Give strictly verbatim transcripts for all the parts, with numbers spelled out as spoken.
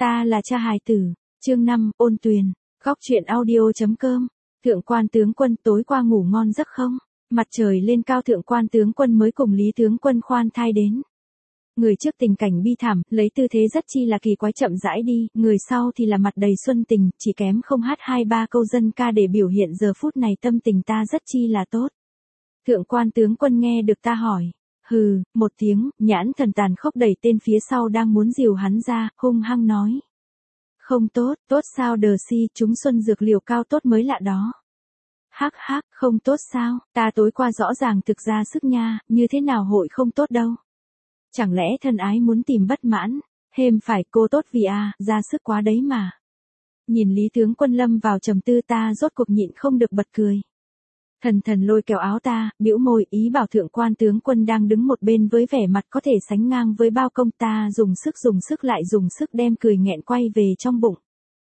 Ta là cha hài tử. Chương năm, ôn tuyền. Góc truyện audio chấm com. Thượng quan tướng quân tối qua ngủ ngon giấc không? Mặt trời lên cao, thượng quan tướng quân mới cùng Lý tướng quân khoan thai đến. Người trước tình cảnh bi thảm, lấy tư thế rất chi là kỳ quái chậm rãi đi, người sau thì là mặt đầy xuân tình, chỉ kém không hát hai ba câu dân ca để biểu hiện giờ phút này tâm tình ta rất chi là tốt. Thượng quan tướng quân nghe được ta hỏi. Hừ, một tiếng, nhãn thần tàn khốc đẩy tên phía sau đang muốn dìu hắn ra, hung hăng nói. Không tốt, tốt sao đờ si, chúng xuân dược liều cao tốt mới lạ đó. Hắc hắc, không tốt sao, ta tối qua rõ ràng thực ra sức nha, như thế nào hội không tốt đâu. Chẳng lẽ thân ái muốn tìm bất mãn, hêm phải cô tốt vì à, ra sức quá đấy mà. Nhìn Lý tướng quân lâm vào trầm tư, ta rốt cuộc nhịn không được bật cười. Thần thần lôi kéo áo ta, bĩu môi ý bảo thượng quan tướng quân đang đứng một bên với vẻ mặt có thể sánh ngang với bao công, ta dùng sức dùng sức lại dùng sức đem cười nghẹn quay về trong bụng.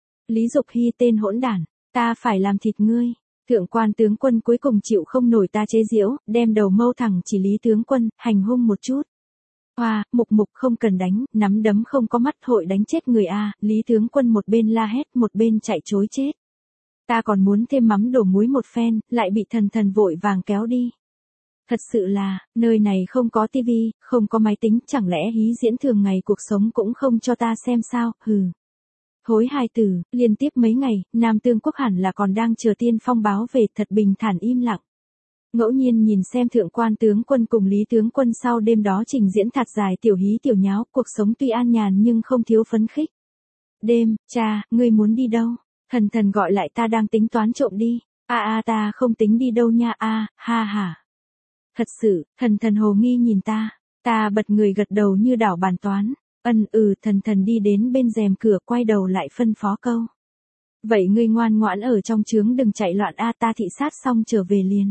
Lý Dục Hy tên hỗn đản, ta phải làm thịt ngươi. Thượng quan tướng quân cuối cùng chịu không nổi ta chế giễu, đem đầu mâu thẳng chỉ Lý tướng quân, hành hung một chút. Hoa, mục mục không cần đánh, nắm đấm không có mắt hội đánh chết người a. Lý tướng quân một bên la hét một bên chạy trối chết. Ta còn muốn thêm mắm đổ muối một phen, lại bị thần thần vội vàng kéo đi. Thật sự là, nơi này không có tivi, không có máy tính, chẳng lẽ hí diễn thường ngày cuộc sống cũng không cho ta xem sao, hừ. Hối hài tử, liên tiếp mấy ngày, Nam Tương Quốc hẳn là còn đang chờ tiên phong báo về, thật bình thản im lặng. Ngẫu nhiên nhìn xem thượng quan tướng quân cùng Lý tướng quân sau đêm đó trình diễn thật dài tiểu hí tiểu nháo, cuộc sống tuy an nhàn nhưng không thiếu phấn khích. Đêm, cha, ngươi muốn đi đâu? Thần thần gọi lại ta đang tính toán trộm đi. A a ta không tính đi đâu nha a, ha ha. Thật sự, thần thần hồ nghi nhìn ta. Ta bật người gật đầu như đảo bàn toán. Ân ừ, thần thần đi đến bên rèm cửa quay đầu lại phân phó câu. Vậy ngươi ngoan ngoãn ở trong trướng đừng chạy loạn a, ta thị sát xong trở về liền.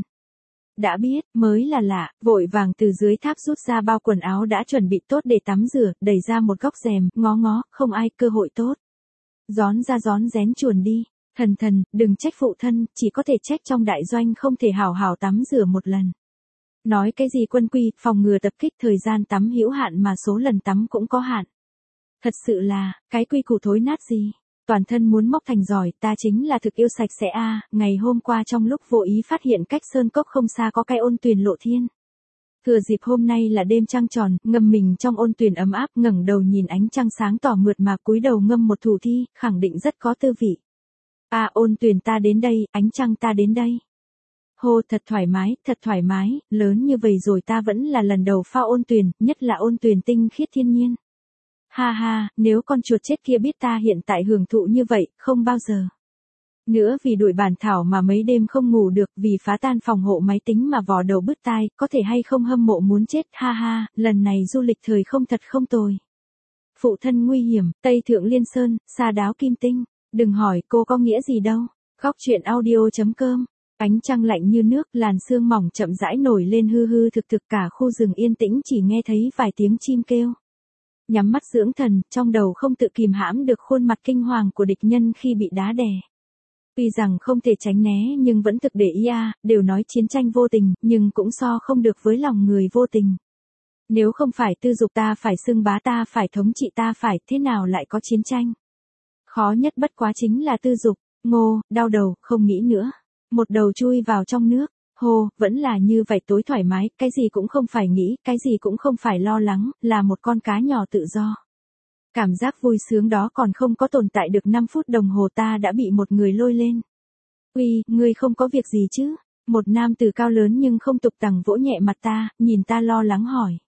Đã biết, mới là lạ, vội vàng từ dưới tháp rút ra bao quần áo đã chuẩn bị tốt để tắm rửa, đẩy ra một góc rèm, ngó ngó, không ai, cơ hội tốt. Gión ra gión rén chuồn đi, thần thần, đừng trách phụ thân, chỉ có thể trách trong đại doanh không thể hào hào tắm rửa một lần. Nói cái gì quân quy, phòng ngừa tập kích, thời gian tắm hữu hạn mà số lần tắm cũng có hạn. Thật sự là, cái quy củ thối nát gì. Toàn thân muốn móc thành giỏi, ta chính là thực yêu sạch sẽ a. À, ngày hôm qua trong lúc vô ý phát hiện cách sơn cốc không xa có cái ôn tuyền lộ thiên. Thừa dịp hôm nay là đêm trăng tròn, ngâm mình trong ôn tuyền ấm áp, ngẩng đầu nhìn ánh trăng sáng tỏ mượt mà, cúi đầu ngâm một thủ thi, khẳng định rất có tư vị. A à, ôn tuyền ta đến đây, ánh trăng ta đến đây. Hô, thật thoải mái, thật thoải mái, lớn như vậy rồi ta vẫn là lần đầu pha ôn tuyền, nhất là ôn tuyền tinh khiết thiên nhiên. Ha ha, nếu con chuột chết kia biết ta hiện tại hưởng thụ như vậy, không bao giờ. Nữa vì đuổi bản thảo mà mấy đêm không ngủ được, vì phá tan phòng hộ máy tính mà vò đầu bứt tai, có thể hay không hâm mộ muốn chết, ha ha, lần này du lịch thời không thật không tồi. Phụ thân nguy hiểm, Tây Thượng Liên Sơn, Sa Đáo Kim Tinh, đừng hỏi cô có nghĩa gì đâu. Góc truyện audio chấm com. Ánh trăng lạnh như nước, làn sương mỏng chậm rãi nổi lên hư hư thực thực, cả khu rừng yên tĩnh chỉ nghe thấy vài tiếng chim kêu. Nhắm mắt dưỡng thần, trong đầu không tự kìm hãm được khuôn mặt kinh hoàng của địch nhân khi bị đá đè. Tuy rằng không thể tránh né nhưng vẫn thực để ý a, đều nói chiến tranh vô tình, nhưng cũng so không được với lòng người vô tình. Nếu không phải tư dục ta phải xưng bá ta phải thống trị ta phải, thế nào lại có chiến tranh? Khó nhất bất quá chính là tư dục, ngô, đau đầu, không nghĩ nữa. Một đầu chui vào trong nước, hô, vẫn là như vậy tối thoải mái, cái gì cũng không phải nghĩ, cái gì cũng không phải lo lắng, là một con cá nhỏ tự do. Cảm giác vui sướng đó còn không có tồn tại được năm phút đồng hồ ta đã bị một người lôi lên. Uy, ngươi không có việc gì chứ? Một nam tử cao lớn nhưng không tục tằng vỗ nhẹ mặt ta, nhìn ta lo lắng hỏi.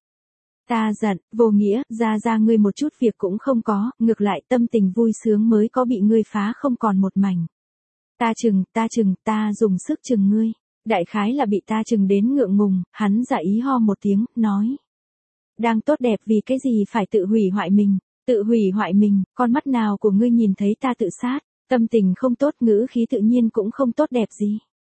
Ta giận, vô nghĩa, ra ra ngươi một chút việc cũng không có, ngược lại tâm tình vui sướng mới có bị ngươi phá không còn một mảnh. Ta chừng, ta chừng, ta dùng sức chừng ngươi. Đại khái là bị ta chừng đến ngượng ngùng, hắn giả ý ho một tiếng, nói. Đang tốt đẹp vì cái gì phải tự hủy hoại mình, tự hủy hoại mình, con mắt nào của ngươi nhìn thấy ta tự sát, tâm tình không tốt, ngữ khí tự nhiên cũng không tốt đẹp gì.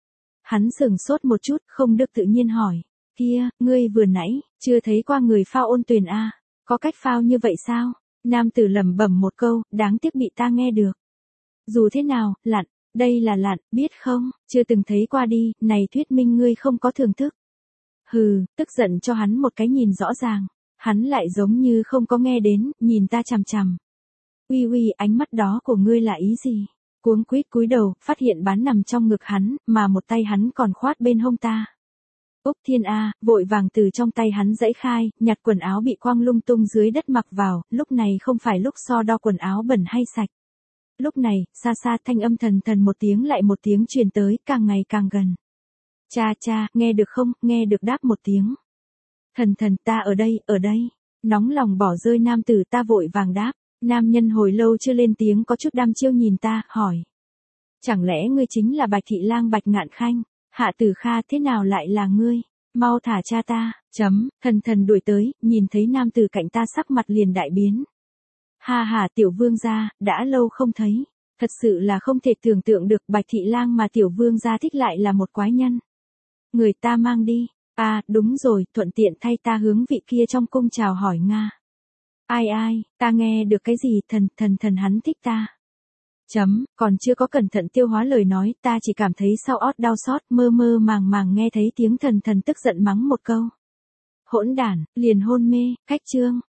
Hắn sừng sốt một chút, không được tự nhiên hỏi. Kia, ngươi vừa nãy, chưa thấy qua người phao ôn tuyền a, có cách phao như vậy sao? Nam tử lẩm bẩm một câu, đáng tiếc bị ta nghe được. Dù thế nào, lặn. Đây là lặn, biết không, chưa từng thấy qua đi, này thuyết minh ngươi không có thưởng thức. Hừ, tức giận cho hắn một cái nhìn rõ ràng, hắn lại giống như không có nghe đến, nhìn ta chằm chằm. Uy uy, ánh mắt đó của ngươi là ý gì? Cuống quýt cúi đầu, phát hiện bán nằm trong ngực hắn, mà một tay hắn còn khoát bên hông ta. Úc Thiên A, vội vàng từ trong tay hắn giãy khai, nhặt quần áo bị quăng lung tung dưới đất mặc vào, lúc này không phải lúc so đo quần áo bẩn hay sạch. Lúc này, xa xa thanh âm thần thần một tiếng lại một tiếng truyền tới, càng ngày càng gần. Cha cha, nghe được không, nghe được đáp một tiếng. Thần thần, ta ở đây, ở đây. Nóng lòng bỏ rơi nam tử ta vội vàng đáp, nam nhân hồi lâu chưa lên tiếng có chút đăm chiêu nhìn ta, hỏi. Chẳng lẽ ngươi chính là Bạch Thị Lang Bạch Ngạn Khanh? Hạ Tử Kha thế nào lại là ngươi? Mau thả cha ta, chấm, thần thần đuổi tới, nhìn thấy nam tử cạnh ta sắc mặt liền đại biến. Ha ha tiểu vương gia, đã lâu không thấy. Thật sự là không thể tưởng tượng được Bạch Thị Lang mà tiểu vương gia thích lại là một quái nhân. Người ta mang đi. À, đúng rồi, thuận tiện thay ta hướng vị kia trong cung chào hỏi Nga. Ai ai, ta nghe được cái gì, thần, thần thần hắn thích ta. Chấm, còn chưa có cẩn thận tiêu hóa lời nói, ta chỉ cảm thấy sau ót đau xót, mơ mơ màng màng nghe thấy tiếng thần thần tức giận mắng một câu. Hỗn đản, liền hôn mê, khách trương.